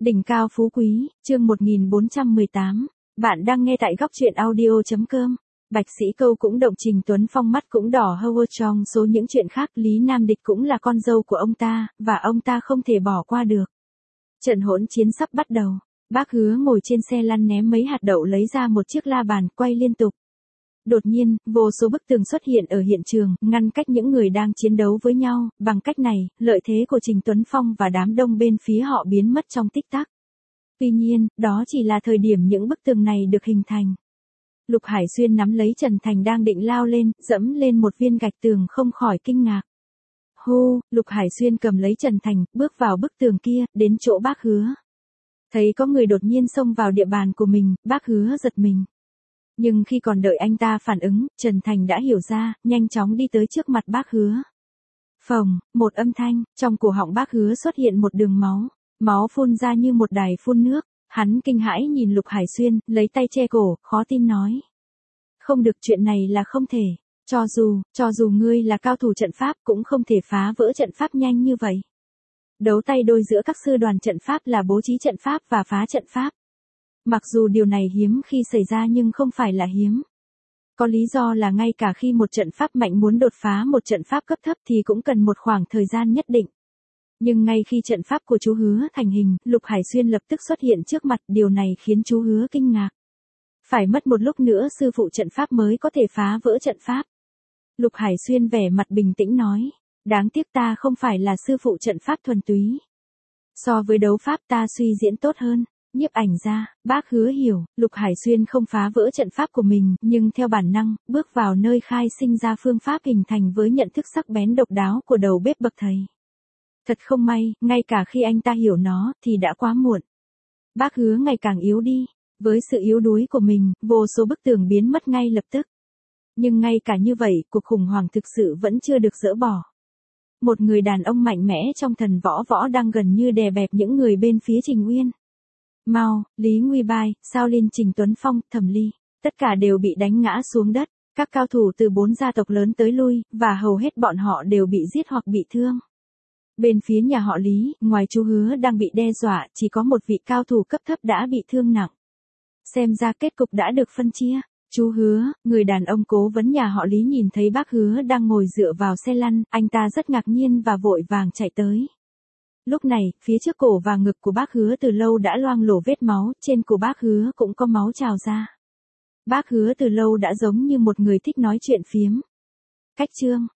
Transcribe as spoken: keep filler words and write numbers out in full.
Đỉnh cao phú quý, chương một nghìn bốn trăm mười tám. Bạn đang nghe tại góc truyện audio.com. Bạch Sĩ Câu cũng động Trình Tuấn Phong mắt cũng đỏ hơ trong số những chuyện khác. Lý Nam Địch cũng là con dâu của ông ta, và ông ta không thể bỏ qua được. Trận hỗn chiến sắp bắt đầu. Bác Hứa ngồi trên xe lăn ném mấy hạt đậu lấy ra một chiếc la bàn quay liên tục. Đột nhiên, vô số bức tường xuất hiện ở hiện trường, ngăn cách những người đang chiến đấu với nhau. Bằng cách này, lợi thế của Trình Tuấn Phong và đám đông bên phía họ biến mất trong tích tắc. Tuy nhiên, đó chỉ là thời điểm những bức tường này được hình thành. Lục Hải Xuyên nắm lấy Trần Thành đang định lao lên, dẫm lên một viên gạch tường không khỏi kinh ngạc. Hô, Lục Hải Xuyên cầm lấy Trần Thành, bước vào bức tường kia, đến chỗ Bác Hứa. Thấy có người đột nhiên xông vào địa bàn của mình, Bác Hứa giật mình. Nhưng khi còn đợi anh ta phản ứng, Trần Thành đã hiểu ra, nhanh chóng đi tới trước mặt Bác Hứa. Phồng, một âm thanh, trong cổ họng Bác Hứa xuất hiện một đường máu, máu phun ra như một đài phun nước. Hắn kinh hãi nhìn Lục Hải Xuyên, lấy tay che cổ, khó tin nói. Không được, chuyện này là không thể, cho dù, cho dù ngươi là cao thủ trận pháp cũng không thể phá vỡ trận pháp nhanh như vậy. Đấu tay đôi giữa các sư đoàn trận pháp là bố trí trận pháp và phá trận pháp. Mặc dù điều này hiếm khi xảy ra nhưng không phải là hiếm. Có lý do là ngay cả khi một trận pháp mạnh muốn đột phá một trận pháp cấp thấp thì cũng cần một khoảng thời gian nhất định. Nhưng ngay khi trận pháp của chú Hứa thành hình, Lục Hải Xuyên lập tức xuất hiện trước mặt, điều này khiến chú Hứa kinh ngạc. Phải mất một lúc nữa sư phụ trận pháp mới có thể phá vỡ trận pháp. Lục Hải Xuyên vẻ mặt bình tĩnh nói, đáng tiếc ta không phải là sư phụ trận pháp thuần túy. So với đấu pháp ta suy diễn tốt hơn. Nhiếp ảnh ra, Bác Hứa hiểu, Lục Hải Xuyên không phá vỡ trận pháp của mình, nhưng theo bản năng, bước vào nơi khai sinh ra phương pháp hình thành với nhận thức sắc bén độc đáo của đầu bếp bậc thầy. Thật không may, ngay cả khi anh ta hiểu nó, thì đã quá muộn. Bác Hứa ngày càng yếu đi, với sự yếu đuối của mình, vô số bức tường biến mất ngay lập tức. Nhưng ngay cả như vậy, cuộc khủng hoảng thực sự vẫn chưa được dỡ bỏ. Một người đàn ông mạnh mẽ trong thần võ võ đang gần như đè bẹp những người bên phía Trình Uyên. Mao, Lý Nguy Bai, Sao Liên, Trình Tuấn Phong, Thẩm Ly, tất cả đều bị đánh ngã xuống đất. Các cao thủ từ bốn gia tộc lớn tới lui, và hầu hết bọn họ đều bị giết hoặc bị thương. Bên phía nhà họ Lý, ngoài chú Hứa đang bị đe dọa, chỉ có một vị cao thủ cấp thấp đã bị thương nặng. Xem ra kết cục đã được phân chia. Chú Hứa, người đàn ông cố vấn nhà họ Lý nhìn thấy Bác Hứa đang ngồi dựa vào xe lăn, anh ta rất ngạc nhiên và vội vàng chạy tới. Lúc này, phía trước cổ và ngực của Bác Hứa từ lâu đã loang lổ vết máu, trên cổ Bác Hứa cũng có máu trào ra. Bác Hứa từ lâu đã giống như một người thích nói chuyện phiếm. Cách chương,